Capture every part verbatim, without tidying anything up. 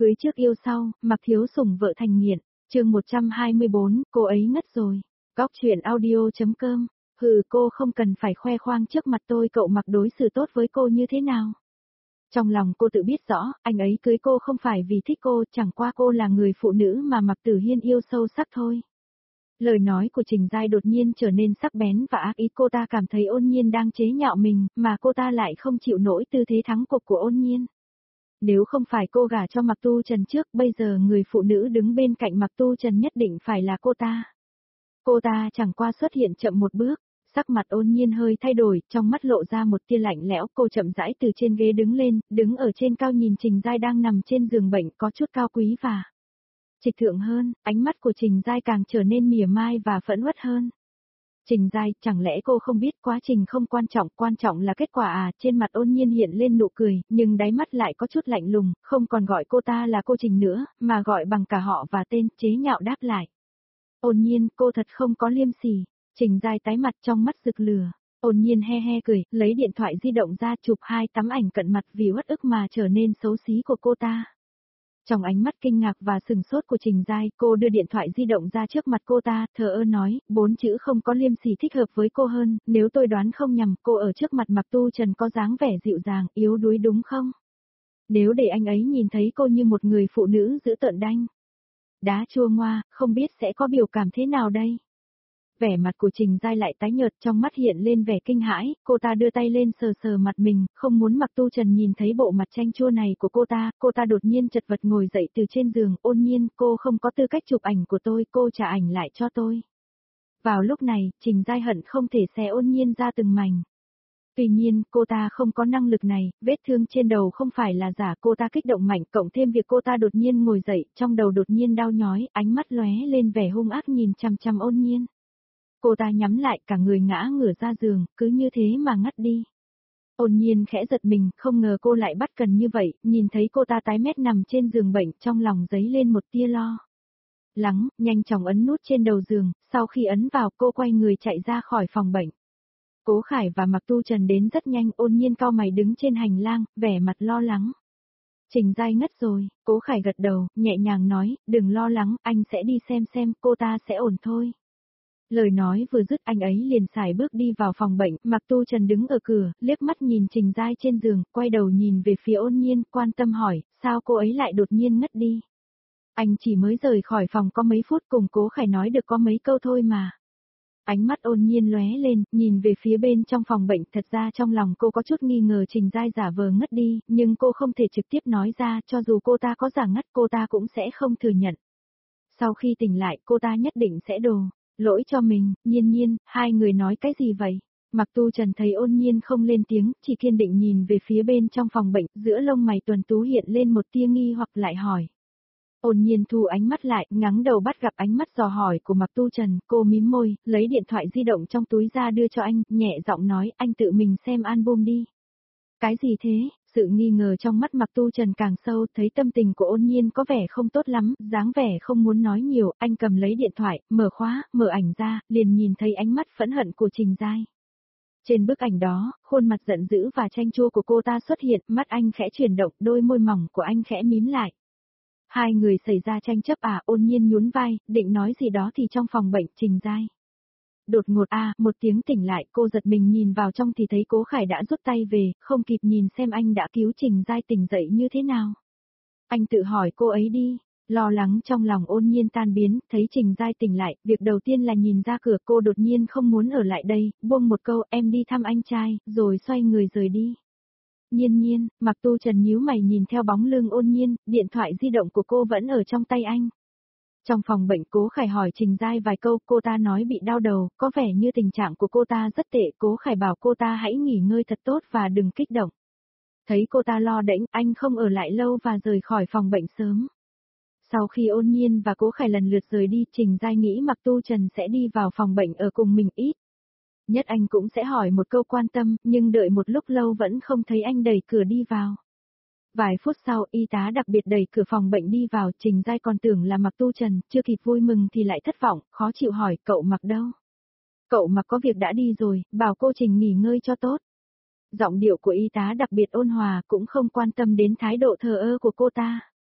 Cưới trước yêu sau, Mặc Thiếu Sủng vợ thành nghiện, chương một trăm hai mươi bốn, cô ấy ngất rồi. Góc truyện audio.com, hừ cô không cần phải khoe khoang trước mặt tôi cậu Mặc đối xử tốt với cô như thế nào. Trong lòng cô tự biết rõ, anh ấy cưới cô không phải vì thích cô, chẳng qua cô là người phụ nữ mà Mặc Tử Hiên yêu sâu sắc thôi. Lời nói của Trình Giai đột nhiên trở nên sắc bén và ác ý, cô ta cảm thấy Ôn Nhiên đang chế nhạo mình, mà cô ta lại không chịu nổi tư thế thắng cuộc của Ôn Nhiên. Nếu không phải cô gả cho Mặc Tu Trần trước, bây giờ người phụ nữ đứng bên cạnh Mặc Tu Trần nhất định phải là cô ta. Cô ta chẳng qua xuất hiện chậm một bước, sắc mặt Ôn Nhiên hơi thay đổi, trong mắt lộ ra một tia lạnh lẽo, cô chậm rãi từ trên ghế đứng lên, đứng ở trên cao nhìn Trình Giai đang nằm trên giường bệnh có chút cao quý và trịch thượng hơn, ánh mắt của Trình Giai càng trở nên mỉa mai và phẫn uất hơn. Trình Giai, chẳng lẽ cô không biết quá trình không quan trọng, quan trọng là kết quả à? Trên mặt Ôn Nhiên hiện lên nụ cười, nhưng đáy mắt lại có chút lạnh lùng, không còn gọi cô ta là cô Trình nữa, mà gọi bằng cả họ và tên, chế nhạo đáp lại. Ôn Nhiên, cô thật không có liêm sỉ. Trình Giai tái mặt, trong mắt rực lửa. Ôn Nhiên he he cười, lấy điện thoại di động ra chụp hai tấm ảnh cận mặt vì uất ức mà trở nên xấu xí của cô ta. Trong ánh mắt kinh ngạc và sừng sốt của Trình Giai, cô đưa điện thoại di động ra trước mặt cô ta, thờ ơ nói, bốn chữ không có liêm sỉ thích hợp với cô hơn, nếu tôi đoán không nhầm, cô ở trước mặt Mặc Tu Trần có dáng vẻ dịu dàng, yếu đuối đúng không? Nếu để anh ấy nhìn thấy cô như một người phụ nữ dữ tợn đanh, đá chua ngoa, không biết sẽ có biểu cảm thế nào đây? Vẻ mặt của Trình Giai lại tái nhợt, trong mắt hiện lên vẻ kinh hãi, cô ta đưa tay lên sờ sờ mặt mình, không muốn Mặc Tu Trần nhìn thấy bộ mặt chanh chua này của cô ta, cô ta đột nhiên chật vật ngồi dậy từ trên giường, Ôn Nhiên, cô không có tư cách chụp ảnh của tôi, cô trả ảnh lại cho tôi. Vào lúc này, Trình Giai hận không thể xé Ôn Nhiên ra từng mảnh. Tuy nhiên, cô ta không có năng lực này, vết thương trên đầu không phải là giả, cô ta kích động mạnh, cộng thêm việc cô ta đột nhiên ngồi dậy, trong đầu đột nhiên đau nhói, ánh mắt lóe lên vẻ hung ác nhìn chằm chằm Ôn Nhiên. Cô ta nhắm lại, cả người ngã ngửa ra giường, cứ như thế mà ngất đi. Ôn Nhiên khẽ giật mình, không ngờ cô lại bắt cần như vậy, nhìn thấy cô ta tái mét nằm trên giường bệnh, trong lòng dấy lên một tia lo lắng, nhanh chóng ấn nút trên đầu giường, sau khi ấn vào cô quay người chạy ra khỏi phòng bệnh. Cố Khải và Mặc Tu Trần đến rất nhanh, Ôn Nhiên cau mày đứng trên hành lang, vẻ mặt lo lắng. Trình Giai ngất rồi, Cố Khải gật đầu, nhẹ nhàng nói, đừng lo lắng, anh sẽ đi xem xem, cô ta sẽ ổn thôi. Lời nói vừa dứt anh ấy liền sải bước đi vào phòng bệnh, Mặc Tu Trần đứng ở cửa, liếc mắt nhìn Trình Giai trên giường, quay đầu nhìn về phía Ôn Nhiên, quan tâm hỏi, sao cô ấy lại đột nhiên ngất đi? Anh chỉ mới rời khỏi phòng có mấy phút, cùng Cố Khải nói được có mấy câu thôi mà. Ánh mắt Ôn Nhiên lóe lên, nhìn về phía bên trong phòng bệnh, thật ra trong lòng cô có chút nghi ngờ Trình Giai giả vờ ngất đi, nhưng cô không thể trực tiếp nói ra, cho dù cô ta có giả ngất cô ta cũng sẽ không thừa nhận. Sau khi tỉnh lại cô ta nhất định sẽ đổ lỗi cho mình. Nhiên Nhiên, hai người nói cái gì vậy? Mặc Tu Trần thấy Ôn Nhiên không lên tiếng, chỉ kiên định nhìn về phía bên trong phòng bệnh, giữa lông mày tuần tú hiện lên một tia nghi hoặc lại hỏi. Ôn Nhiên thu ánh mắt lại, ngắng đầu bắt gặp ánh mắt dò hỏi của Mặc Tu Trần, cô mím môi, lấy điện thoại di động trong túi ra đưa cho anh, nhẹ giọng nói, anh tự mình xem album đi. Cái gì thế? Sự nghi ngờ trong mắt Mặc Tu Trần càng sâu, thấy tâm tình của Ôn Nhiên có vẻ không tốt lắm, dáng vẻ không muốn nói nhiều, anh cầm lấy điện thoại, mở khóa, mở ảnh ra, liền nhìn thấy ánh mắt phẫn hận của Trình Giai. Trên bức ảnh đó, khuôn mặt giận dữ và chanh chua của cô ta xuất hiện, mắt anh khẽ chuyển động, đôi môi mỏng của anh khẽ mím lại. Hai người xảy ra tranh chấp à? Ôn Nhiên nhún vai, định nói gì đó thì trong phòng bệnh, Trình Giai đột ngột a à, một tiếng tỉnh lại, cô giật mình nhìn vào trong thì thấy Cố Khải đã rút tay về, không kịp nhìn xem anh đã cứu Trình Giai tỉnh dậy như thế nào. Anh tự hỏi cô ấy đi, lo lắng trong lòng Ôn Nhiên tan biến, thấy Trình Giai tỉnh lại, việc đầu tiên là nhìn ra cửa, cô đột nhiên không muốn ở lại đây, buông một câu em đi thăm anh trai, rồi xoay người rời đi. Nhiên Nhiên, Mặc Tu Trần nhíu mày nhìn theo bóng lưng Ôn Nhiên, điện thoại di động của cô vẫn ở trong tay anh. Trong phòng bệnh Cố Khải hỏi Trình Giai vài câu, cô ta nói bị đau đầu, có vẻ như tình trạng của cô ta rất tệ, Cố Khải bảo cô ta hãy nghỉ ngơi thật tốt và đừng kích động. Thấy cô ta lo đễnh, anh không ở lại lâu và rời khỏi phòng bệnh sớm. Sau khi Ôn Nhiên và Cố Khải lần lượt rời đi, Trình Giai nghĩ Mặc Tu Trần sẽ đi vào phòng bệnh ở cùng mình ít nhất anh cũng sẽ hỏi một câu quan tâm, nhưng đợi một lúc lâu vẫn không thấy anh đẩy cửa đi vào. Vài phút sau, y tá đặc biệt đẩy cửa phòng bệnh đi vào, Trình Giai còn tưởng là Mặc Tu Trần, chưa kịp vui mừng thì lại thất vọng, khó chịu hỏi, cậu Mặc đâu? Cậu Mặc có việc đã đi rồi, bảo cô Trình nghỉ ngơi cho tốt. Giọng điệu của y tá đặc biệt ôn hòa, cũng không quan tâm đến thái độ thờ ơ của cô ta.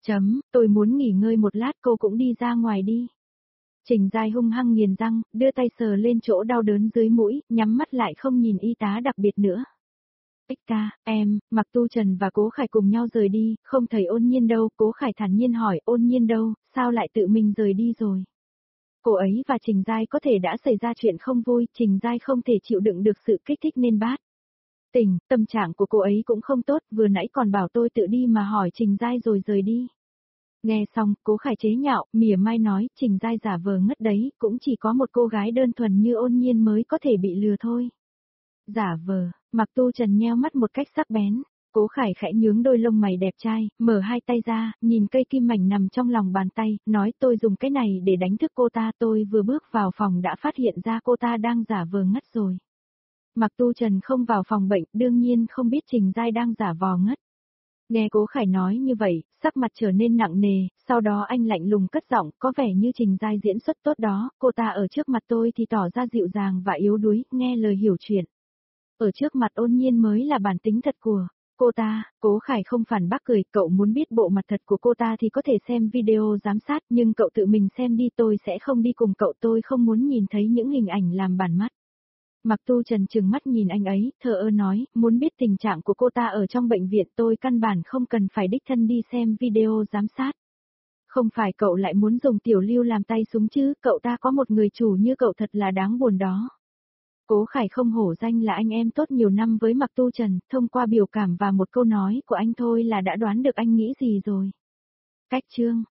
Chấm, tôi muốn nghỉ ngơi một lát, cô cũng đi ra ngoài đi. Trình Giai hung hăng nghiền răng, đưa tay sờ lên chỗ đau đớn dưới mũi, nhắm mắt lại không nhìn y tá đặc biệt nữa. Ích ca, em, Mạc Tu Trần và Cố Khải cùng nhau rời đi, không thấy Ôn Nhiên đâu, Cố Khải thản nhiên hỏi Ôn Nhiên đâu, sao lại tự mình rời đi rồi. Cô ấy và Trình Giai có thể đã xảy ra chuyện không vui, Trình Giai không thể chịu đựng được sự kích thích nên bát. Tình, tâm trạng của cô ấy cũng không tốt, vừa nãy còn bảo tôi tự đi mà hỏi Trình Giai rồi rời đi. Nghe xong, Cố Khải chế nhạo, mỉa mai nói, Trình Giai giả vờ ngất đấy, cũng chỉ có một cô gái đơn thuần như Ôn Nhiên mới có thể bị lừa thôi. Giả vờ, Mạc Tu Trần nheo mắt một cách sắc bén. Cố Khải khẽ nhướng đôi lông mày đẹp trai, mở hai tay ra, nhìn cây kim mảnh nằm trong lòng bàn tay, nói tôi dùng cái này để đánh thức cô ta, tôi vừa bước vào phòng đã phát hiện ra cô ta đang giả vờ ngất rồi. Mạc Tu Trần không vào phòng bệnh, đương nhiên không biết Trình Giai đang giả vò ngất. Nghe Cố Khải nói như vậy, sắc mặt trở nên nặng nề, sau đó anh lạnh lùng cất giọng, có vẻ như Trình Giai diễn xuất tốt đó, cô ta ở trước mặt tôi thì tỏ ra dịu dàng và yếu đuối, nghe lời hiểu chuyện. Ở trước mặt Ôn Nhiên mới là bản tính thật của cô ta. Cố Khải không phản bác cười, cậu muốn biết bộ mặt thật của cô ta thì có thể xem video giám sát, nhưng cậu tự mình xem đi, tôi sẽ không đi cùng cậu, tôi không muốn nhìn thấy những hình ảnh làm bản mắt. Mạc Tu Trần trừng mắt nhìn anh ấy, thờ ơ nói, muốn biết tình trạng của cô ta ở trong bệnh viện, tôi căn bản không cần phải đích thân đi xem video giám sát. Không phải cậu lại muốn dùng Tiểu Lưu làm tay súng chứ, cậu ta có một người chủ như cậu thật là đáng buồn đó. Cố Khải không hổ danh là anh em tốt nhiều năm với Mạc Tu Trần, thông qua biểu cảm và một câu nói của anh thôi là đã đoán được anh nghĩ gì rồi. Cách chương